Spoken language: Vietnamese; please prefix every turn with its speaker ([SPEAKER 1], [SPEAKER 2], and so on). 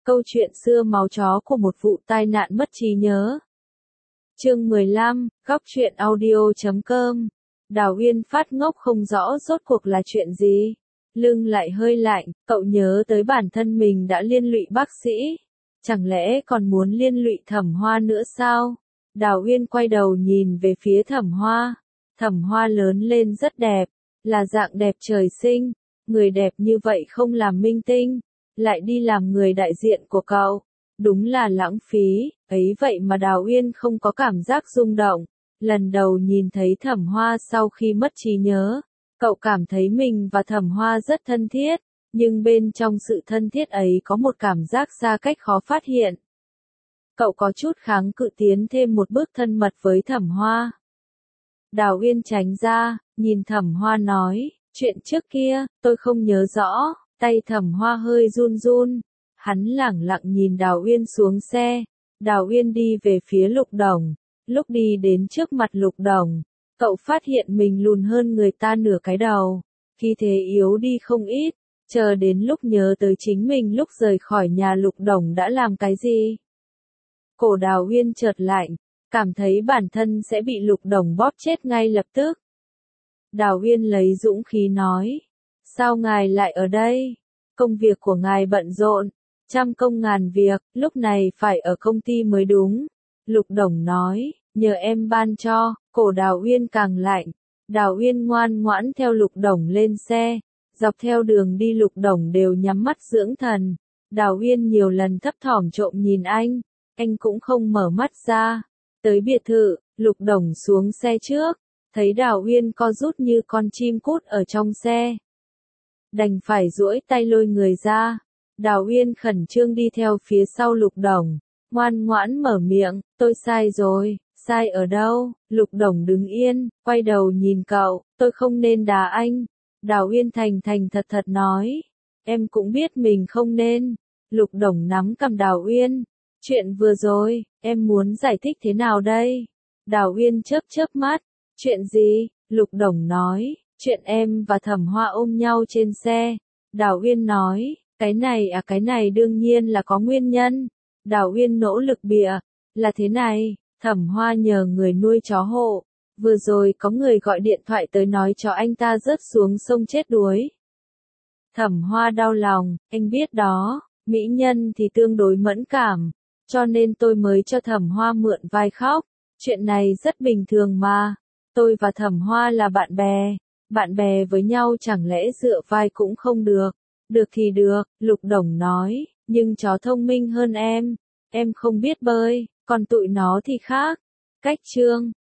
[SPEAKER 1] Câu chuyện xưa máu chó của một vụ tai nạn mất trí nhớ. Chương 15, góc truyện audio.com. Đào Uyên phát ngốc không rõ rốt cuộc là chuyện gì. Lưng lại hơi lạnh, cậu nhớ tới bản thân mình đã liên lụy bác sĩ. Chẳng lẽ còn muốn liên lụy Thẩm Hoa nữa sao? Đào Uyên quay đầu nhìn về phía Thẩm Hoa. Thẩm Hoa lớn lên rất đẹp, là dạng đẹp trời sinh. Người đẹp như vậy không làm minh tinh, lại đi làm người đại diện của cậu. Đúng là lãng phí, ấy vậy mà Đào Uyên không có cảm giác rung động. Lần đầu nhìn thấy Thẩm Hoa sau khi mất trí nhớ, cậu cảm thấy mình và Thẩm Hoa rất thân thiết, nhưng bên trong sự thân thiết ấy có một cảm giác xa cách khó phát hiện. Cậu có chút kháng cự tiến thêm một bước thân mật với Thẩm Hoa. Đào Uyên tránh ra, nhìn Thẩm Hoa nói, chuyện trước kia, tôi không nhớ rõ. Tay Thẩm Hoa hơi run run, hắn lẳng lặng nhìn Đào Uyên xuống xe. Đào Uyên đi về phía Lục Đồng. Lúc đi đến trước mặt Lục Đồng, cậu phát hiện mình lùn hơn người ta nửa cái đầu, khí thế yếu đi không ít. Chờ đến lúc nhớ tới chính mình lúc rời khỏi nhà Lục Đồng đã làm cái gì. Cổ Đào Uyên chợt lạnh, cảm thấy bản thân sẽ bị Lục Đồng bóp chết ngay lập tức. Đào Uyên lấy dũng khí nói. Sao ngài lại ở đây? Công việc của ngài bận rộn, trăm công ngàn việc, lúc này phải ở công ty mới đúng. Lục Đồng nói, nhờ em ban cho. Cổ Đào Uyên càng lạnh. Đào Uyên ngoan ngoãn theo Lục Đồng lên xe. Dọc theo đường đi Lục Đồng đều nhắm mắt dưỡng thần. Đào Uyên nhiều lần thấp thỏm trộm nhìn anh cũng không mở mắt ra. Tới biệt thự, Lục Đồng xuống xe trước, thấy Đào Uyên co rút như con chim cút ở trong xe. Đành phải duỗi tay lôi người ra. Đào Uyên khẩn trương đi theo phía sau Lục Đồng, ngoan ngoãn mở miệng, tôi sai rồi. Sai ở đâu? Lục Đồng đứng yên, quay đầu nhìn cậu, tôi không nên đá anh. Đào Uyên thành thành thật thật nói, em cũng biết mình không nên. Lục Đồng nắm cầm Đào Uyên, chuyện vừa rồi, em muốn giải thích thế nào đây? Đào Uyên chớp chớp mắt, chuyện gì? Lục Đồng nói, chuyện em và Thẩm Hoa ôm nhau trên xe. Đào Uyên nói, cái này đương nhiên là có nguyên nhân. Đào Uyên nỗ lực bịa, là thế này, Thẩm Hoa nhờ người nuôi chó hộ. Vừa rồi có người gọi điện thoại tới nói chó anh ta rớt xuống sông chết đuối. Thẩm Hoa đau lòng, anh biết đó, mỹ nhân thì tương đối mẫn cảm, cho nên tôi mới cho Thẩm Hoa mượn vai khóc. Chuyện này rất bình thường mà, tôi và Thẩm Hoa là bạn bè với nhau chẳng lẽ dựa vai cũng không được. Được thì được, Lục Đồng nói, nhưng chó thông minh hơn em không biết bơi, còn tụi nó thì khác. Cách chương